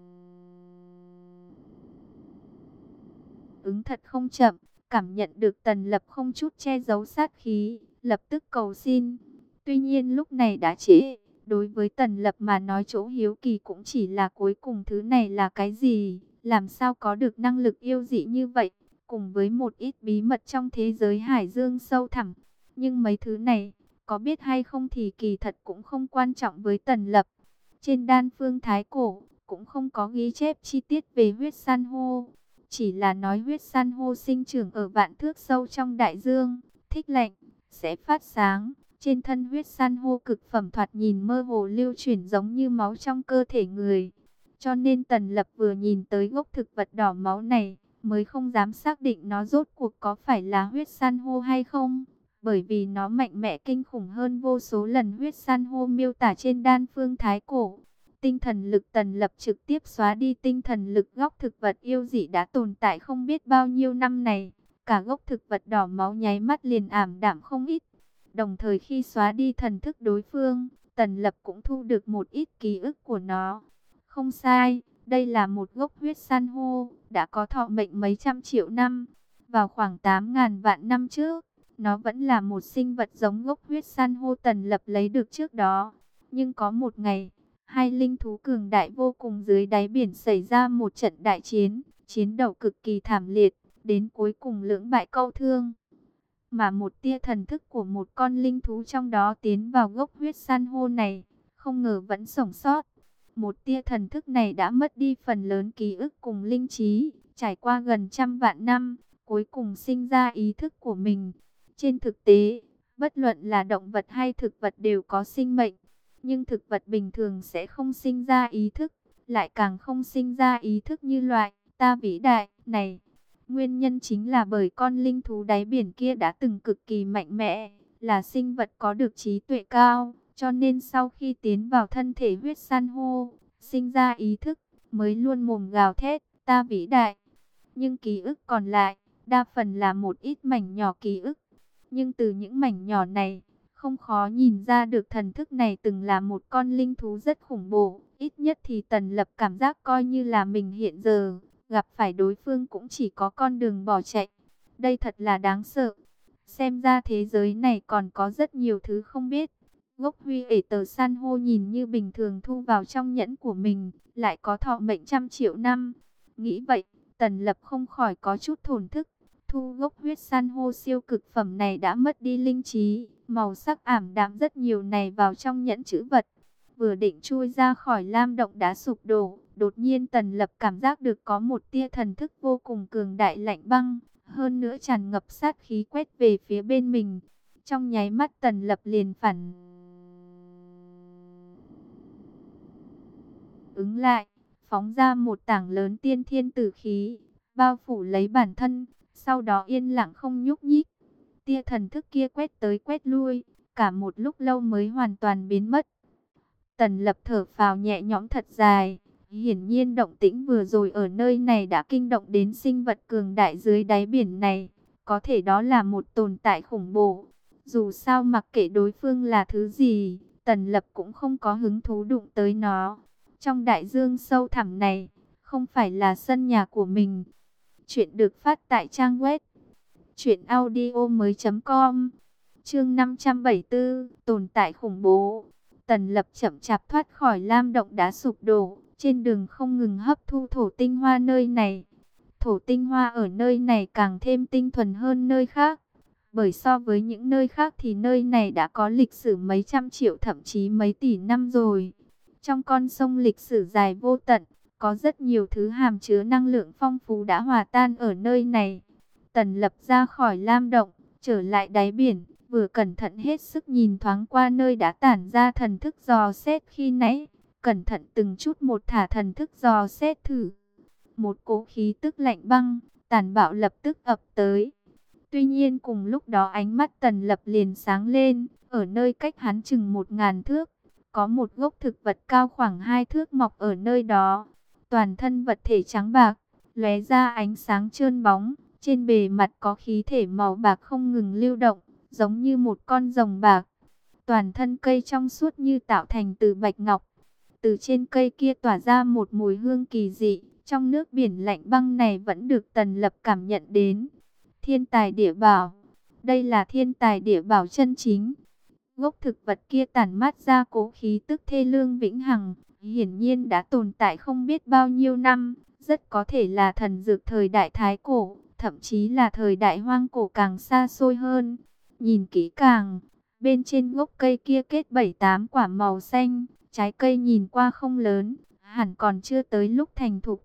ứng thật không chậm, cảm nhận được Tần Lập không chút che giấu sát khí, lập tức cầu xin. Tuy nhiên lúc này đã trễ, đối với Tần Lập mà nói chỗ hiếu kỳ cũng chỉ là cuối cùng thứ này là cái gì, làm sao có được năng lực yêu dị như vậy, cùng với một ít bí mật trong thế giới hải dương sâu thẳm. Nhưng mấy thứ này, có biết hay không thì kỳ thật cũng không quan trọng với Tần Lập. Trên đan phương thái cổ, cũng không có ghi chép chi tiết về huyết san hô. Chỉ là nói huyết san hô sinh trưởng ở vạn thước sâu trong đại dương, thích lạnh, sẽ phát sáng. Trên thân huyết san hô cực phẩm thoạt nhìn mơ hồ lưu chuyển giống như máu trong cơ thể người. Cho nên Tần Lập vừa nhìn tới gốc thực vật đỏ máu này, mới không dám xác định nó rốt cuộc có phải là huyết san hô hay không. Bởi vì nó mạnh mẽ kinh khủng hơn vô số lần huyết san hô miêu tả trên đan phương thái cổ. Tinh thần lực Tần Lập trực tiếp xóa đi tinh thần lực gốc thực vật yêu dị đã tồn tại không biết bao nhiêu năm này. Cả gốc thực vật đỏ máu nháy mắt liền ảm đạm không ít. Đồng thời khi xóa đi thần thức đối phương, Tần Lập cũng thu được một ít ký ức của nó. Không sai, đây là một gốc huyết san hô, đã có thọ mệnh mấy trăm triệu năm. Vào khoảng tám ngàn vạn năm trước, nó vẫn là một sinh vật giống gốc huyết san hô Tần Lập lấy được trước đó. Nhưng có một ngày, hai linh thú cường đại vô cùng dưới đáy biển xảy ra một trận đại chiến, chiến đấu cực kỳ thảm liệt, đến cuối cùng lưỡng bại câu thương. Mà một tia thần thức của một con linh thú trong đó tiến vào gốc huyết san hô này, không ngờ vẫn sống sót. Một tia thần thức này đã mất đi phần lớn ký ức cùng linh trí, trải qua gần trăm vạn năm, cuối cùng sinh ra ý thức của mình. Trên thực tế, bất luận là động vật hay thực vật đều có sinh mệnh, nhưng thực vật bình thường sẽ không sinh ra ý thức, lại càng không sinh ra ý thức như loại ta vĩ đại này. Nguyên nhân chính là bởi con linh thú đáy biển kia đã từng cực kỳ mạnh mẽ, là sinh vật có được trí tuệ cao, cho nên sau khi tiến vào thân thể huyết san hô, sinh ra ý thức, mới luôn mồm gào thét, ta vĩ đại. Nhưng ký ức còn lại, đa phần là một ít mảnh nhỏ ký ức. Nhưng từ những mảnh nhỏ này, không khó nhìn ra được thần thức này từng là một con linh thú rất khủng bố. Ít nhất thì Tần Lập cảm giác coi như là mình hiện giờ gặp phải đối phương cũng chỉ có con đường bỏ chạy. Đây thật là đáng sợ. Xem ra thế giới này còn có rất nhiều thứ không biết. Gốc huy ể tờ san hô nhìn như bình thường thu vào trong nhẫn của mình, lại có thọ mệnh trăm triệu năm. Nghĩ vậy, Tần Lập không khỏi có chút thổn thức. thu gốc huyết san hô siêu cực phẩm này đã mất đi linh trí, màu sắc ảm đạm rất nhiều này vào trong nhẫn trữ vật. Vừa định chui ra khỏi lam động đã sụp đổ, đột nhiên Tần Lập cảm giác được có một tia thần thức vô cùng cường đại lạnh băng, hơn nữa tràn ngập sát khí quét về phía bên mình. Trong nháy mắt Tần Lập liền phản ứng lại, phóng ra một tảng lớn tiên thiên tử khí, bao phủ lấy bản thân, sau đó yên lặng không nhúc nhích. Tia thần thức kia quét tới quét lui, cả một lúc lâu mới hoàn toàn biến mất. Tần Lập thở phào nhẹ nhõm thật dài, hiển nhiên động tĩnh vừa rồi ở nơi này đã kinh động đến sinh vật cường đại dưới đáy biển này, có thể đó là một tồn tại khủng bố. Dù sao mặc kệ đối phương là thứ gì, Tần Lập cũng không có hứng thú đụng tới nó. Trong đại dương sâu thẳm này, không phải là sân nhà của mình. Chuyện được phát tại trang web truyện audio mới chấm com. Chương năm trăm bảy mươi tư, tồn tại khủng bố. Tần Lập chậm chạp thoát khỏi lam động đá sụp đổ, trên đường không ngừng hấp thu thổ tinh hoa nơi này. Thổ tinh hoa ở nơi này càng thêm tinh thuần hơn nơi khác. Bởi so với những nơi khác thì nơi này đã có lịch sử mấy trăm triệu thậm chí mấy tỷ năm rồi. Trong con sông lịch sử dài vô tận, có rất nhiều thứ hàm chứa năng lượng phong phú đã hòa tan ở nơi này. Tần Lập ra khỏi lam động, trở lại đáy biển, vừa cẩn thận hết sức nhìn thoáng qua nơi đã tản ra thần thức dò xét khi nãy. Cẩn thận từng chút một thả thần thức dò xét thử. Một cỗ khí tức lạnh băng, tàn bạo lập tức ập tới. Tuy nhiên cùng lúc đó ánh mắt Tần Lập liền sáng lên, ở nơi cách hắn chừng một ngàn thước. Có một gốc thực vật cao khoảng hai thước mọc ở nơi đó. Toàn thân vật thể trắng bạc, lóe ra ánh sáng trơn bóng. Trên bề mặt có khí thể màu bạc không ngừng lưu động, giống như một con rồng bạc. Toàn thân cây trong suốt như tạo thành từ bạch ngọc. Từ trên cây kia tỏa ra một mùi hương kỳ dị. Trong nước biển lạnh băng này vẫn được Tần Lập cảm nhận đến. Thiên tài địa bảo. Đây là thiên tài địa bảo chân chính. Gốc thực vật kia tản mát ra cố khí tức thê lương vĩnh hằng, hiển nhiên đã tồn tại không biết bao nhiêu năm, rất có thể là thần dược thời đại Thái Cổ, thậm chí là thời đại Hoang Cổ càng xa xôi hơn. Nhìn kỹ càng, bên trên gốc cây kia kết bảy tám quả màu xanh, trái cây nhìn qua không lớn, hẳn còn chưa tới lúc thành thục.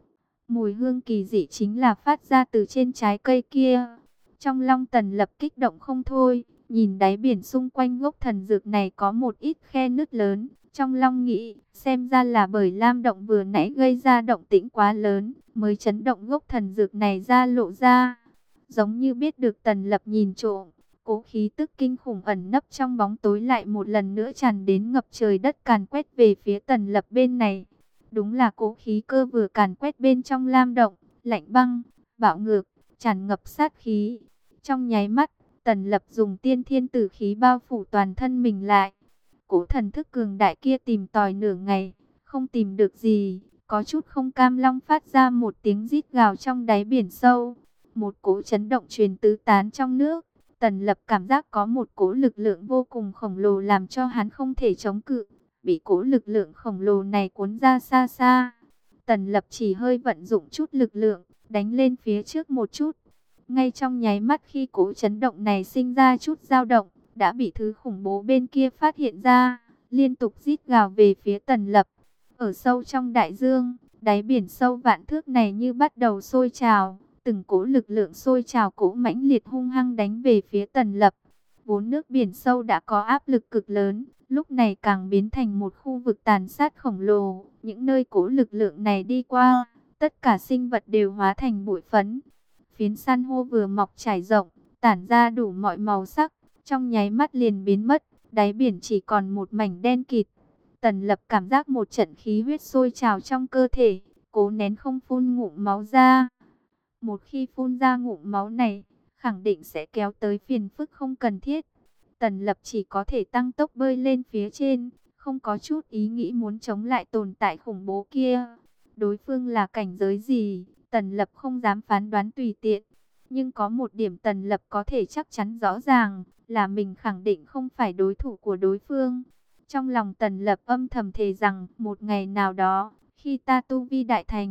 Mùi hương kỳ dị chính là phát ra từ trên trái cây kia. Trong lòng Tần Lập kích động không thôi. Nhìn đáy biển xung quanh gốc thần dược này có một ít khe nứt lớn. Trong lòng nghĩ, xem ra là bởi lam động vừa nãy gây ra động tĩnh quá lớn, mới chấn động gốc thần dược này ra lộ ra. Giống như biết được Tần Lập nhìn trộm, cố khí tức kinh khủng ẩn nấp trong bóng tối lại một lần nữa tràn đến ngập trời đất càn quét về phía Tần Lập bên này. Đúng là cố khí cơ vừa càn quét bên trong lam động, lạnh băng, bạo ngược, tràn ngập sát khí. Trong nháy mắt, Tần Lập dùng tiên thiên tử khí bao phủ toàn thân mình lại. Cố thần thức cường đại kia tìm tòi nửa ngày, không tìm được gì, có chút không cam long phát ra một tiếng rít gào trong đáy biển sâu. Một cỗ chấn động truyền tứ tán trong nước. Tần Lập cảm giác có một cỗ lực lượng vô cùng khổng lồ làm cho hắn không thể chống cự. Bị cỗ lực lượng khổng lồ này cuốn ra xa xa. Tần Lập chỉ hơi vận dụng chút lực lượng, đánh lên phía trước một chút. Ngay trong nháy mắt khi cỗ chấn động này sinh ra chút dao động, đã bị thứ khủng bố bên kia phát hiện ra, liên tục rít gào về phía Tần Lập. Ở sâu trong đại dương, đáy biển sâu vạn thước này như bắt đầu sôi trào, từng cỗ lực lượng sôi trào cỗ mãnh liệt hung hăng đánh về phía Tần Lập. Vốn nước biển sâu đã có áp lực cực lớn, lúc này càng biến thành một khu vực tàn sát khổng lồ. Những nơi cỗ lực lượng này đi qua, tất cả sinh vật đều hóa thành bụi phấn. Phiến san hô vừa mọc trải rộng, tản ra đủ mọi màu sắc, trong nháy mắt liền biến mất, đáy biển chỉ còn một mảnh đen kịt. Tần Lập cảm giác một trận khí huyết sôi trào trong cơ thể, cố nén không phun ngụm máu ra. Một khi phun ra ngụm máu này, khẳng định sẽ kéo tới phiền phức không cần thiết. Tần Lập chỉ có thể tăng tốc bơi lên phía trên, không có chút ý nghĩ muốn chống lại tồn tại khủng bố kia. Đối phương là cảnh giới gì, Tần Lập không dám phán đoán tùy tiện. Nhưng có một điểm Tần Lập có thể chắc chắn rõ ràng, là mình khẳng định không phải đối thủ của đối phương. Trong lòng Tần Lập âm thầm thề rằng, một ngày nào đó, khi ta tu vi đại thành,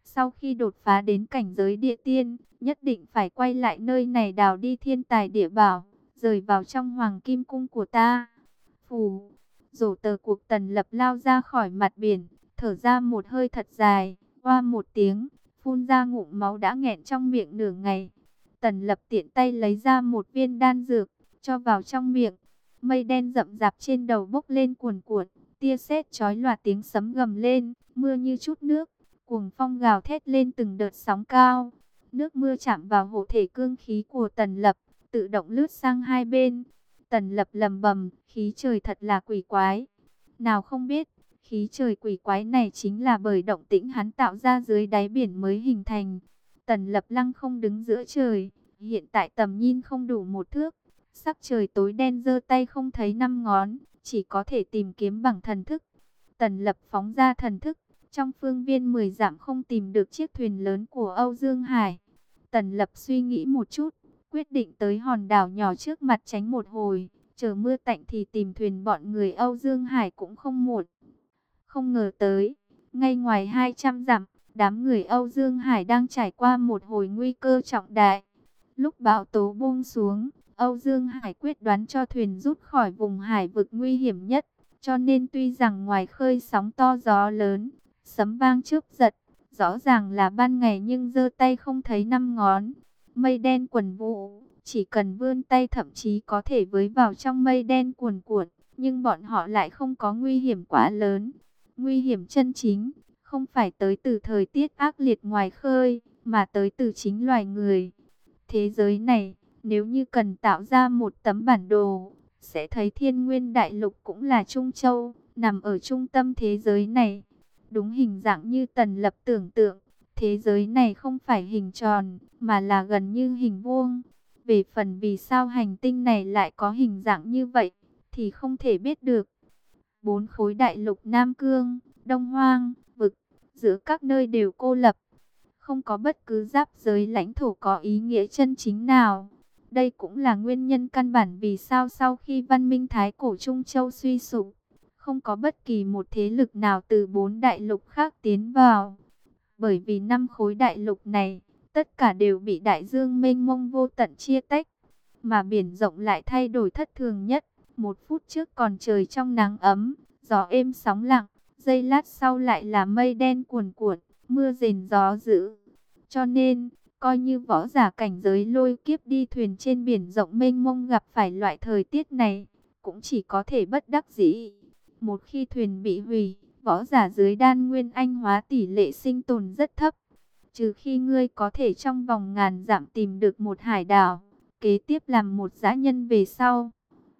Sau khi đột phá đến cảnh giới địa tiên, nhất định phải quay lại nơi này đào đi thiên tài địa bảo, rời vào trong hoàng kim cung của ta. Phù, rổ tờ cuộc Tần Lập lao ra khỏi mặt biển, thở ra một hơi thật dài, oa một tiếng, phun ra ngụm máu đã nghẹn trong miệng nửa ngày. Tần Lập tiện tay lấy ra một viên đan dược, cho vào trong miệng. Mây đen rậm rạp trên đầu bốc lên cuồn cuộn, tia sét chói lòa, tiếng sấm gầm lên, mưa như chút nước, cuồng phong gào thét lên từng đợt sóng cao. Nước mưa chạm vào hộ thể cương khí của Tần Lập, tự động lướt sang hai bên. Tần Lập lầm bầm, khí trời thật là quỷ quái. Nào không biết, khí trời quỷ quái này chính là bởi động tĩnh hắn tạo ra dưới đáy biển mới hình thành. Tần Lập lăng không đứng giữa trời, hiện tại tầm nhìn không đủ một thước. Sắc trời tối đen, giơ tay không thấy năm ngón, chỉ có thể tìm kiếm bằng thần thức. Tần Lập phóng ra thần thức, trong phương viên mười dặm không tìm được chiếc thuyền lớn của Âu Dương Hải. Tần Lập suy nghĩ một chút, quyết định tới hòn đảo nhỏ trước mặt tránh một hồi, chờ mưa tạnh thì tìm thuyền bọn người Âu Dương Hải cũng không muộn. Không ngờ tới, ngay ngoài hai trăm dặm, đám người Âu Dương Hải đang trải qua một hồi nguy cơ trọng đại. Lúc bão tố buông xuống, Âu Dương Hải quyết đoán cho thuyền rút khỏi vùng hải vực nguy hiểm nhất, cho nên tuy rằng ngoài khơi sóng to gió lớn, sấm vang chớp giật, rõ ràng là ban ngày nhưng giơ tay không thấy năm ngón. Mây đen quần vụ, chỉ cần vươn tay thậm chí có thể với vào trong mây đen cuồn cuộn, nhưng bọn họ lại không có nguy hiểm quá lớn. Nguy hiểm chân chính, không phải tới từ thời tiết ác liệt ngoài khơi, mà tới từ chính loài người. Thế giới này, nếu như cần tạo ra một tấm bản đồ, sẽ thấy Thiên Nguyên Đại Lục cũng là Trung Châu, nằm ở trung tâm thế giới này. Đúng hình dạng như Tần Lập tưởng tượng, thế giới này không phải hình tròn, mà là gần như hình vuông. Về phần vì sao hành tinh này lại có hình dạng như vậy, thì không thể biết được. Bốn khối đại lục Nam Cương, Đông Hoang, Vực, giữa các nơi đều cô lập. Không có bất cứ giáp giới lãnh thổ có ý nghĩa chân chính nào. Đây cũng là nguyên nhân căn bản vì sao sau khi văn minh Thái cổ Trung Châu suy sụp, không có bất kỳ một thế lực nào từ bốn đại lục khác tiến vào. Bởi vì năm khối đại lục này, tất cả đều bị đại dương mênh mông vô tận chia tách, mà biển rộng lại thay đổi thất thường nhất. Một phút trước còn trời trong nắng ấm, gió êm sóng lặng, giây lát sau lại là mây đen cuồn cuộn, mưa rền gió dữ. Cho nên, coi như võ giả cảnh giới lôi kiếp đi thuyền trên biển rộng mênh mông gặp phải loại thời tiết này, cũng chỉ có thể bất đắc dĩ. Một khi thuyền bị hủy, võ giả dưới đan nguyên anh hóa tỷ lệ sinh tồn rất thấp. Trừ khi ngươi có thể trong vòng ngàn dặm tìm được một hải đảo, kế tiếp làm một dã nhân về sau.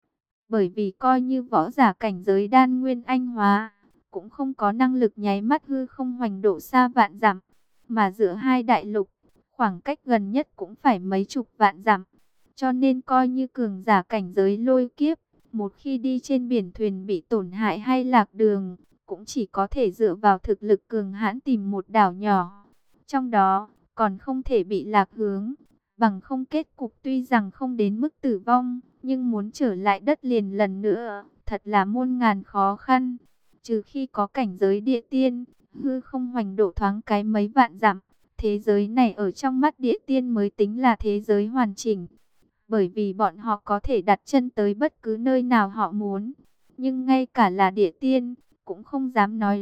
Bởi vì coi như võ giả cảnh giới đan nguyên anh hóa, cũng không có năng lực nháy mắt hư không hoành độ xa vạn dặm. Mà giữa hai đại lục, khoảng cách gần nhất cũng phải mấy chục vạn dặm. Cho nên coi như cường giả cảnh giới lôi kiếp, một khi đi trên biển thuyền bị tổn hại hay lạc đường, cũng chỉ có thể dựa vào thực lực cường hãn tìm một đảo nhỏ. Trong đó, còn không thể bị lạc hướng, bằng không kết cục tuy rằng không đến mức tử vong, nhưng muốn trở lại đất liền lần nữa, thật là muôn ngàn khó khăn. Trừ khi có cảnh giới địa tiên, hư không hoành độ thoáng cái mấy vạn dặm, thế giới này ở trong mắt địa tiên mới tính là thế giới hoàn chỉnh. Bởi vì bọn họ có thể đặt chân tới bất cứ nơi nào họ muốn. Nhưng ngay cả là địa tiên, cũng không dám nói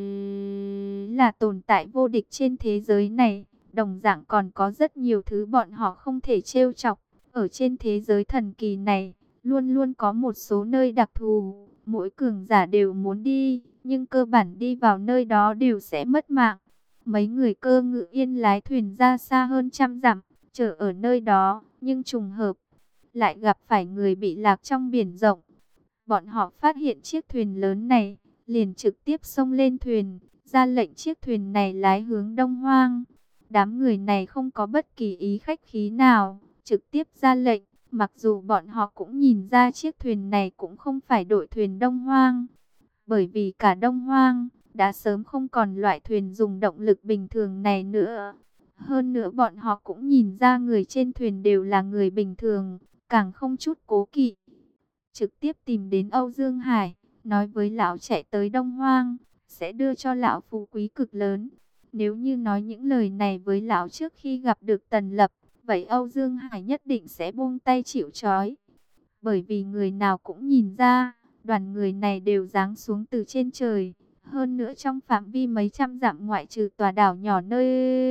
là tồn tại vô địch trên thế giới này. Đồng dạng còn có rất nhiều thứ bọn họ không thể trêu chọc. Ở trên thế giới thần kỳ này, luôn luôn có một số nơi đặc thù, mỗi cường giả đều muốn đi, nhưng cơ bản đi vào nơi đó đều sẽ mất mạng. Mấy người cơ ngự yên lái thuyền ra xa hơn trăm dặm, chờ ở nơi đó, nhưng trùng hợp, lại gặp phải người bị lạc trong biển rộng. Bọn họ phát hiện chiếc thuyền lớn này, liền trực tiếp xông lên thuyền, ra lệnh chiếc thuyền này lái hướng Đông Hoang. Đám người này không có bất kỳ ý khách khí nào, trực tiếp ra lệnh, mặc dù bọn họ cũng nhìn ra chiếc thuyền này cũng không phải đội thuyền Đông Hoang. Bởi vì cả Đông Hoang, đã sớm không còn loại thuyền dùng động lực bình thường này nữa. Hơn nữa bọn họ cũng nhìn ra người trên thuyền đều là người bình thường, càng không chút cố kỵ. Trực tiếp tìm đến Âu Dương Hải, nói với lão chạy tới Đông Hoang, sẽ đưa cho lão phú quý cực lớn. Nếu như nói những lời này với lão trước khi gặp được Tần Lập, vậy Âu Dương Hải nhất định sẽ buông tay chịu trói. Bởi vì người nào cũng nhìn ra, đoàn người này đều giáng xuống từ trên trời. Hơn nữa trong phạm vi mấy trăm dặm ngoại trừ tòa đảo nhỏ nơi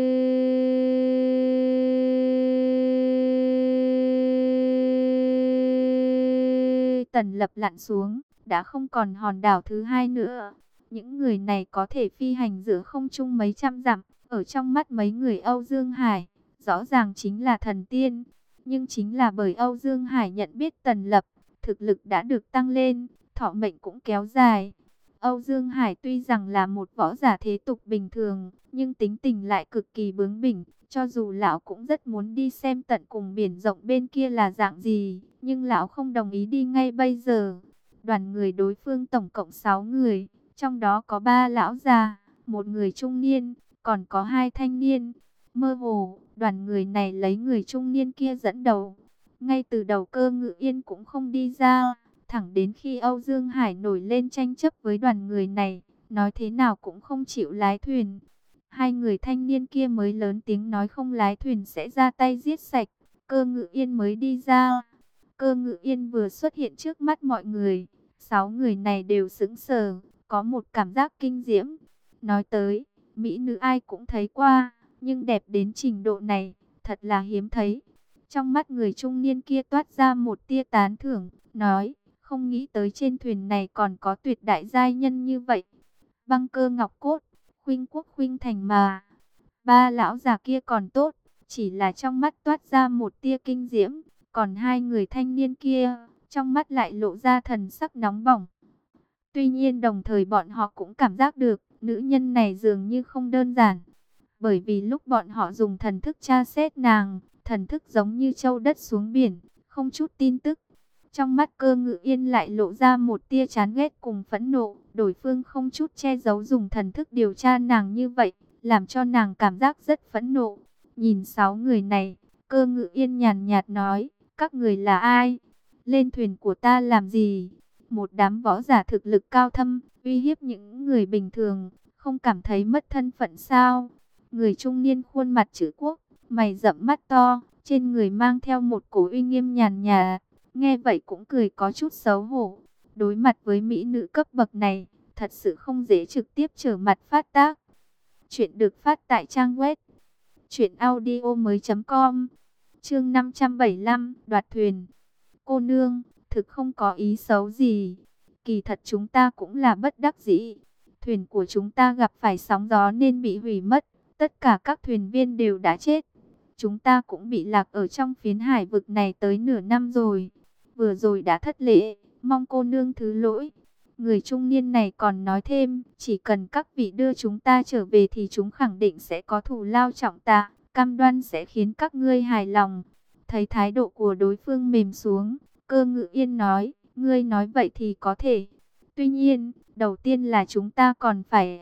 Tần Lập lặn xuống, đã không còn hòn đảo thứ hai nữa. Những người này có thể phi hành giữa không trung mấy trăm dặm, ở trong mắt mấy người Âu Dương Hải, rõ ràng chính là thần tiên. Nhưng chính là bởi Âu Dương Hải nhận biết Tần Lập, thực lực đã được tăng lên, thọ mệnh cũng kéo dài. Âu Dương Hải tuy rằng là một võ giả thế tục bình thường, nhưng tính tình lại cực kỳ bướng bỉnh. Cho dù lão cũng rất muốn đi xem tận cùng biển rộng bên kia là dạng gì, nhưng lão không đồng ý đi ngay bây giờ. Đoàn người đối phương tổng cộng sáu người, trong đó có ba lão già, một người trung niên, còn có hai thanh niên. Mơ hồ, đoàn người này lấy người trung niên kia dẫn đầu. Ngay từ đầu Cơ Ngự Yên cũng không đi ra, thẳng đến khi Âu Dương Hải nổi lên tranh chấp với đoàn người này, nói thế nào cũng không chịu lái thuyền. Hai người thanh niên kia mới lớn tiếng nói không lái thuyền sẽ ra tay giết sạch. Cơ Ngự Yên mới đi ra. Cơ Ngự Yên vừa xuất hiện trước mắt mọi người, sáu người này đều sững sờ, có một cảm giác kinh diễm. Nói tới, mỹ nữ ai cũng thấy qua, nhưng đẹp đến trình độ này, thật là hiếm thấy. Trong mắt người trung niên kia toát ra một tia tán thưởng, nói, không nghĩ tới trên thuyền này còn có tuyệt đại giai nhân như vậy. Băng Cơ Ngọc Cốt, khuynh quốc khuynh thành mà. Ba lão già kia còn tốt, chỉ là trong mắt toát ra một tia kinh diễm, còn hai người thanh niên kia, trong mắt lại lộ ra thần sắc nóng bỏng. Tuy nhiên đồng thời bọn họ cũng cảm giác được, nữ nhân này dường như không đơn giản. Bởi vì lúc bọn họ dùng thần thức tra xét nàng, thần thức giống như châu đất xuống biển, không chút tin tức. Trong mắt Cơ Ngự Yên lại lộ ra một tia chán ghét cùng phẫn nộ, đối phương không chút che giấu dùng thần thức điều tra nàng như vậy, làm cho nàng cảm giác rất phẫn nộ. Nhìn sáu người này, Cơ Ngự Yên nhàn nhạt nói, các người là ai? Lên thuyền của ta làm gì? Một đám võ giả thực lực cao thâm, uy hiếp những người bình thường, không cảm thấy mất thân phận sao? Người trung niên khuôn mặt chữ quốc, mày rậm mắt to, trên người mang theo một cổ uy nghiêm nhàn nhạt, nghe vậy cũng cười có chút xấu hổ. Đối mặt với mỹ nữ cấp bậc này, thật sự không dễ trực tiếp trở mặt phát tác. Chuyện được phát tại trang web truyện audio mới chấm com. Chương năm trăm bảy mươi lăm, đoạt thuyền. Cô nương, thực không có ý xấu gì. Kỳ thật chúng ta cũng là bất đắc dĩ. Thuyền của chúng ta gặp phải sóng gió nên bị hủy mất. Tất cả các thuyền viên đều đã chết. Chúng ta cũng bị lạc ở trong phiến hải vực này tới nửa năm rồi. Vừa rồi đã thất lễ, mong cô nương thứ lỗi. Người trung niên này còn nói thêm, chỉ cần các vị đưa chúng ta trở về thì chúng khẳng định sẽ có thù lao trọng tạ, cam đoan sẽ khiến các ngươi hài lòng. Thấy thái độ của đối phương mềm xuống, Cơ Ngự Yên nói, ngươi nói vậy thì có thể. Tuy nhiên, đầu tiên là chúng ta còn phải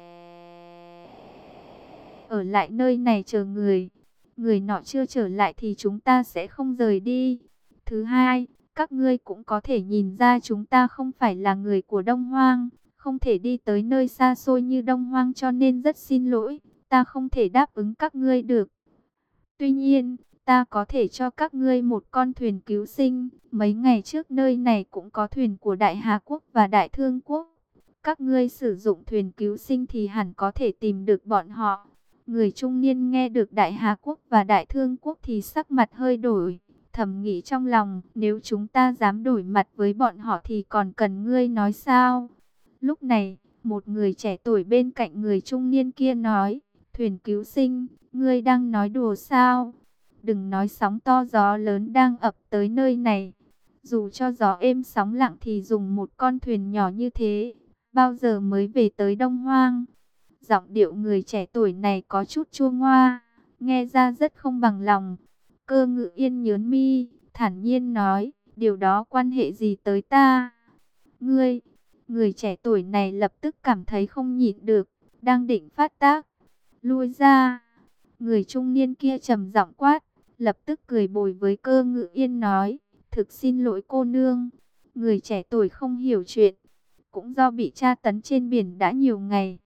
ở lại nơi này chờ người. Người nọ chưa trở lại thì chúng ta sẽ không rời đi. Thứ hai, các ngươi cũng có thể nhìn ra chúng ta không phải là người của Đông Hoang, không thể đi tới nơi xa xôi như Đông Hoang, cho nên rất xin lỗi, ta không thể đáp ứng các ngươi được. Tuy nhiên, ta có thể cho các ngươi một con thuyền cứu sinh. Mấy ngày trước nơi này cũng có thuyền của Đại Hà Quốc và Đại Thương Quốc. Các ngươi sử dụng thuyền cứu sinh thì hẳn có thể tìm được bọn họ. Người trung niên nghe được Đại Hà Quốc và Đại Thương Quốc thì sắc mặt hơi đổi. Thầm nghĩ trong lòng, nếu chúng ta dám đổi mặt với bọn họ thì còn cần ngươi nói sao? Lúc này, một người trẻ tuổi bên cạnh người trung niên kia nói, thuyền cứu sinh, ngươi đang nói đùa sao? Đừng nói sóng to gió lớn đang ập tới nơi này. Dù cho gió êm sóng lặng thì dùng một con thuyền nhỏ như thế, bao giờ mới về tới Đông Hoang? Giọng điệu người trẻ tuổi này có chút chua ngoa, nghe ra rất không bằng lòng. Cơ Ngự Yên nhớn mi, thản nhiên nói, điều đó quan hệ gì tới ta? Ngươi, người trẻ tuổi này lập tức cảm thấy không nhịn được, đang định phát tác. Lui ra, người trung niên kia trầm giọng quát, lập tức cười bồi với Cơ Ngự Yên nói, thực xin lỗi cô nương. Người trẻ tuổi không hiểu chuyện, cũng do bị tra tấn trên biển đã nhiều ngày.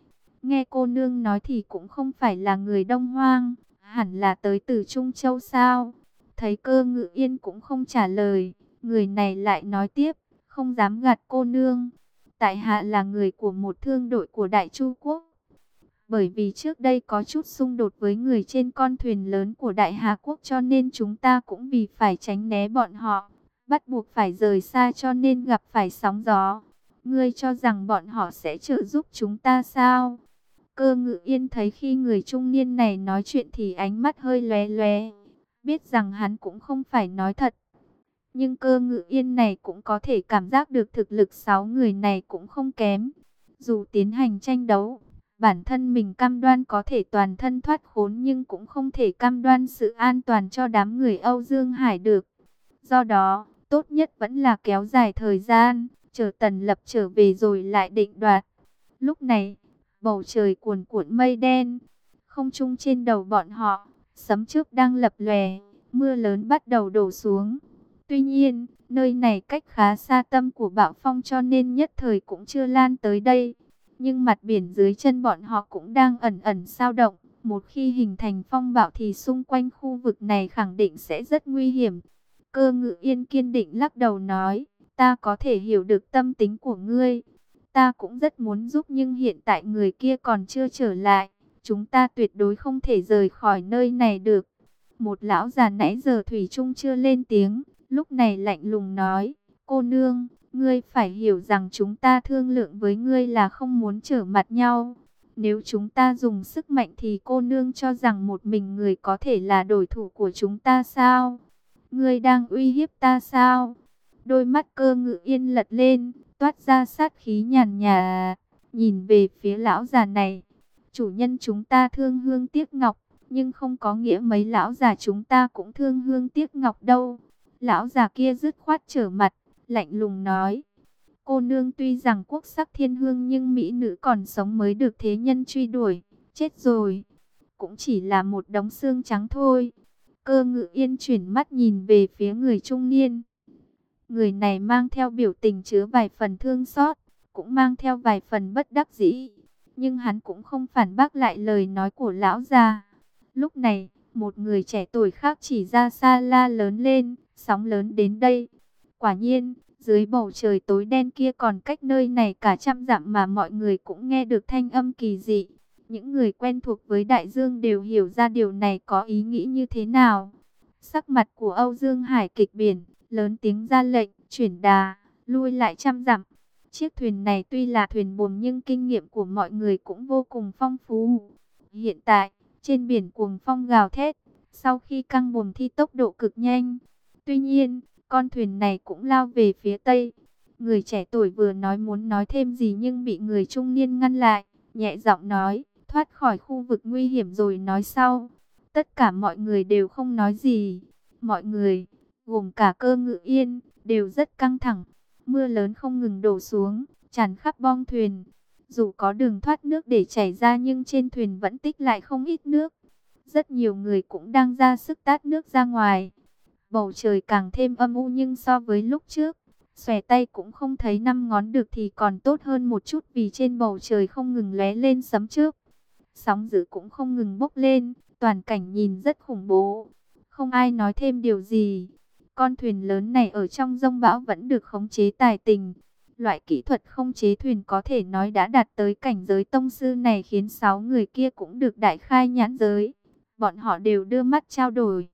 Nghe cô nương nói thì cũng không phải là người Đông Hoang, hẳn là tới từ Trung Châu sao? Thấy Cơ Ngự Yên cũng không trả lời, người này lại nói tiếp, không dám gạt cô nương. Tại hạ là người của một thương đội của Đại Chu Quốc. Bởi vì trước đây có chút xung đột với người trên con thuyền lớn của Đại Hà Quốc cho nên chúng ta cũng vì phải tránh né bọn họ, bắt buộc phải rời xa cho nên gặp phải sóng gió. Ngươi cho rằng bọn họ sẽ trợ giúp chúng ta sao? Cơ Ngự Yên thấy khi người trung niên này nói chuyện thì ánh mắt hơi lóe lóe, biết rằng hắn cũng không phải nói thật. Nhưng Cơ Ngự Yên này cũng có thể cảm giác được thực lực sáu người này cũng không kém. Dù tiến hành tranh đấu, bản thân mình cam đoan có thể toàn thân thoát khốn nhưng cũng không thể cam đoan sự an toàn cho đám người Âu Dương Hải được. Do đó, tốt nhất vẫn là kéo dài thời gian, chờ Tần Lập trở về rồi lại định đoạt. Lúc này, bầu trời cuồn cuộn mây đen, không trung trên đầu bọn họ, sấm chớp đang lập lòe, mưa lớn bắt đầu đổ xuống. Tuy nhiên, nơi này cách khá xa tâm của bão phong cho nên nhất thời cũng chưa lan tới đây. Nhưng mặt biển dưới chân bọn họ cũng đang ẩn ẩn dao động. Một khi hình thành phong bão thì xung quanh khu vực này khẳng định sẽ rất nguy hiểm. Cơ Ngự Yên kiên định lắc đầu nói, ta có thể hiểu được tâm tính của ngươi. Ta cũng rất muốn giúp nhưng hiện tại người kia còn chưa trở lại. Chúng ta tuyệt đối không thể rời khỏi nơi này được. Một lão già nãy giờ thủy chung chưa lên tiếng, lúc này lạnh lùng nói, cô nương, ngươi phải hiểu rằng chúng ta thương lượng với ngươi là không muốn trở mặt nhau. Nếu chúng ta dùng sức mạnh thì cô nương cho rằng một mình người có thể là đối thủ của chúng ta sao? Ngươi đang uy hiếp ta sao? Đôi mắt Cơ Ngự Yên lật lên, toát ra sát khí nhàn nhạt, nhìn về phía lão già này. Chủ nhân chúng ta thương hương tiếc ngọc, nhưng không có nghĩa mấy lão già chúng ta cũng thương hương tiếc ngọc đâu. Lão già kia dứt khoát trở mặt, lạnh lùng nói. Cô nương tuy rằng quốc sắc thiên hương nhưng mỹ nữ còn sống mới được thế nhân truy đuổi. Chết rồi, cũng chỉ là một đống xương trắng thôi. Cơ Ngự Yên chuyển mắt nhìn về phía người trung niên. Người này mang theo biểu tình chứa vài phần thương xót, cũng mang theo vài phần bất đắc dĩ. Nhưng hắn cũng không phản bác lại lời nói của lão già. Lúc này, một người trẻ tuổi khác chỉ ra xa la lớn lên, sóng lớn đến đây. Quả nhiên, dưới bầu trời tối đen kia còn cách nơi này cả trăm dặm mà mọi người cũng nghe được thanh âm kỳ dị. Những người quen thuộc với đại dương đều hiểu ra điều này có ý nghĩ như thế nào. Sắc mặt của Âu Dương Hải kịch biển, lớn tiếng ra lệnh, chuyển đà, lui lại trăm dặm. Chiếc thuyền này tuy là thuyền buồm nhưng kinh nghiệm của mọi người cũng vô cùng phong phú. Hiện tại, trên biển cuồng phong gào thét, sau khi căng buồm thi tốc độ cực nhanh. Tuy nhiên, con thuyền này cũng lao về phía tây. Người trẻ tuổi vừa nói muốn nói thêm gì nhưng bị người trung niên ngăn lại, nhẹ giọng nói, thoát khỏi khu vực nguy hiểm rồi nói sau. Tất cả mọi người đều không nói gì. Mọi người, gồm cả Cơ Ngự Yên, đều rất căng thẳng. Mưa lớn không ngừng đổ xuống, tràn khắp bong thuyền. Dù có đường thoát nước để chảy ra nhưng trên thuyền vẫn tích lại không ít nước. Rất nhiều người cũng đang ra sức tát nước ra ngoài. Bầu trời càng thêm âm u nhưng so với lúc trước, xòe tay cũng không thấy năm ngón được thì còn tốt hơn một chút vì trên bầu trời không ngừng lóe lên sấm chớp. Sóng dữ cũng không ngừng bốc lên, toàn cảnh nhìn rất khủng bố. Không ai nói thêm điều gì. Con thuyền lớn này ở trong giông bão vẫn được khống chế tài tình. Loại kỹ thuật khống chế thuyền có thể nói đã đạt tới cảnh giới tông sư này khiến sáu người kia cũng được đại khai nhãn giới. Bọn họ đều đưa mắt trao đổi.